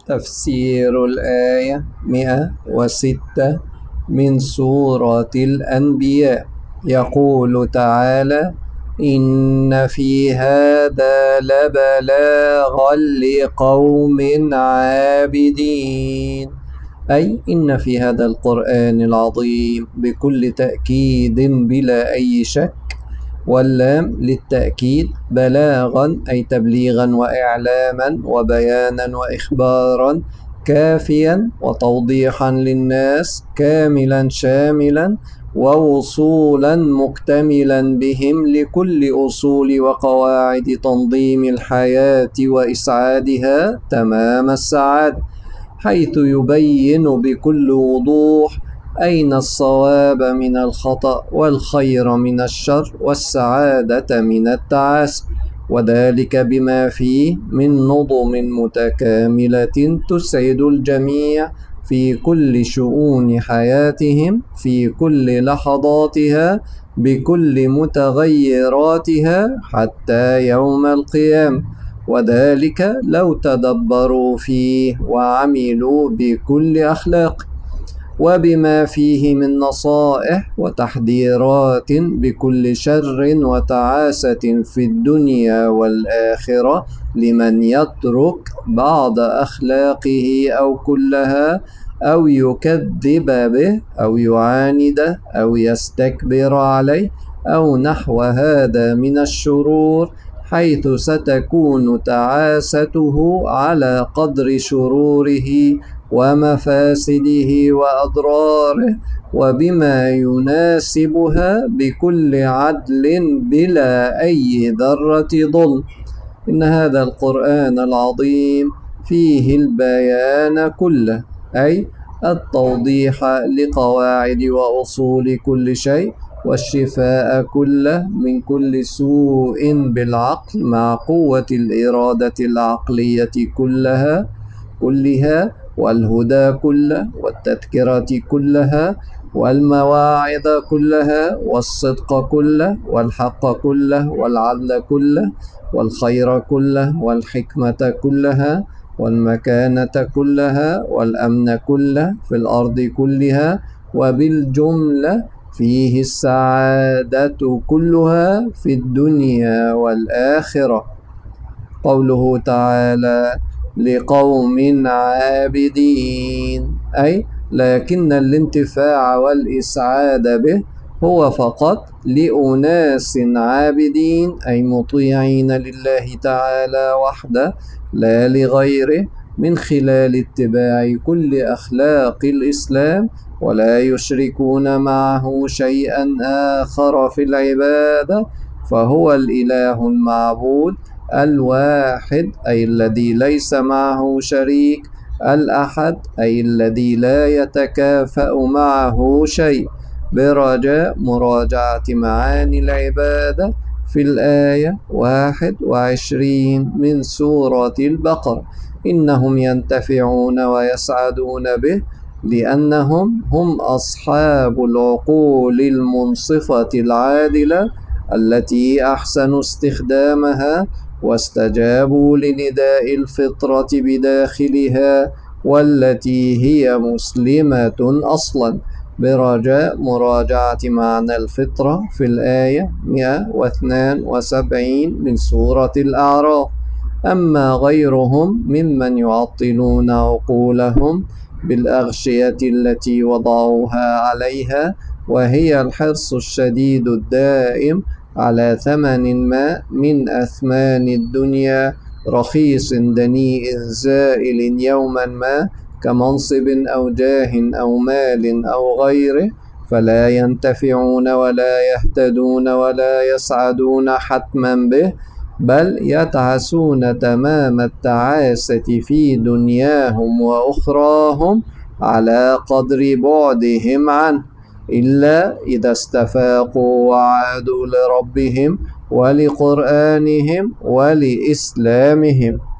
تفسير الآية 106 من سورة الأنبياء. يقول تعالى: إن في هذا لبلاغا لقوم عابدين، أي إن في هذا القرآن العظيم بكل تأكيد بلا أي شك، واللام للتأكيد، بلاغا أي تبليغا وإعلاما وبيانا وإخبارا، كافيا وتوضيحا للناس، كاملا شاملا، ووصولا مكتملا بهم لكل أصول وقواعد تنظيم الحياة وإسعادها تمام السعادة، حيث يبين بكل وضوح أين الصواب من الخطأ، والخير من الشر، والسعادة من التعاسة، وذلك بما فيه من نظم متكاملة تسعد الجميع في كل شؤون حياتهم، في كل لحظاتها، بكل متغيراتها حتى يوم القيامة، وذلك لو تدبروا فيه وعملوا بكل أخلاق، وبما فيه من نصائح وتحذيرات بكل شر وتعاسة في الدنيا والآخرة لمن يترك بعض أخلاقه أو كلها، أو يكذب به، أو يعاند، أو يستكبر عليه، أو نحو هذا من الشرور، حيث ستكون تعاسته على قدر شروره ومفاسده وأضراره، وبما يناسبها بكل عدل بلا أي ذرة ظلم. إن هذا القرآن العظيم فيه البيان كله، أي التوضيح لقواعد وأصول كل شيء، والشفاء كله من كل سوء بالعقل مع قوة الإرادة العقلية كلها، والهدى كله، والتذكرة كلها، والمواعظ كلها، والصدق كله، والحق كله، والعدل كله، والخير كله، والحكمة كلها، والمكانة كلها، والأمن كله في الأرض كلها، وبالجملة فيه السعادة كلها في الدنيا والآخرة. قوله تعالى: لقوم عابدين، أي لكن الانتفاع والإسعاد به هو فقط لأناس عابدين، أي مطيعين لله تعالى وحده لا لغيره، من خلال اتباع كل أخلاق الإسلام، ولا يشركون معه شيئا آخر في العبادة، فهو الإله المعبود الواحد، أي الذي ليس معه شريك، الأحد، أي الذي لا يتكافأ معه شيء، برجاء مراجعة معاني العبادة في الآية 21 من سورة البقرة. إنهم ينتفعون ويسعدون به لأنهم هم أصحاب العقول المنصفة العادلة التي أحسنوا استخدامها، واستجابوا لنداء الفطرة بداخلها، والتي هي مسلمة أصلا، برجاء مراجعة معنى الفطرة في الآية 172 من سورة الأعراف. أما غيرهم ممن يعطلون عقولهم بالأغشية التي وضعوها عليها، وهي الحرص الشديد الدائم على ثمن ما من أثمان الدنيا، رخيص دنيء زائل يوما ما، كمنصب أو جاه أو مال أو غيره، فلا ينتفعون ولا يهتدون ولا يسعدون حتما به، بل يتعسون تمام التعاسة في دنياهم وأخراهم على قدر بعدهم عنه، إلا إذا استفاقوا وعادوا لربهم ولقرآنهم ولإسلامهم.